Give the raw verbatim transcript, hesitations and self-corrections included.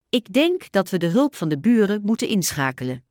Ik denk dat we de hulp van de buren moeten inschakelen.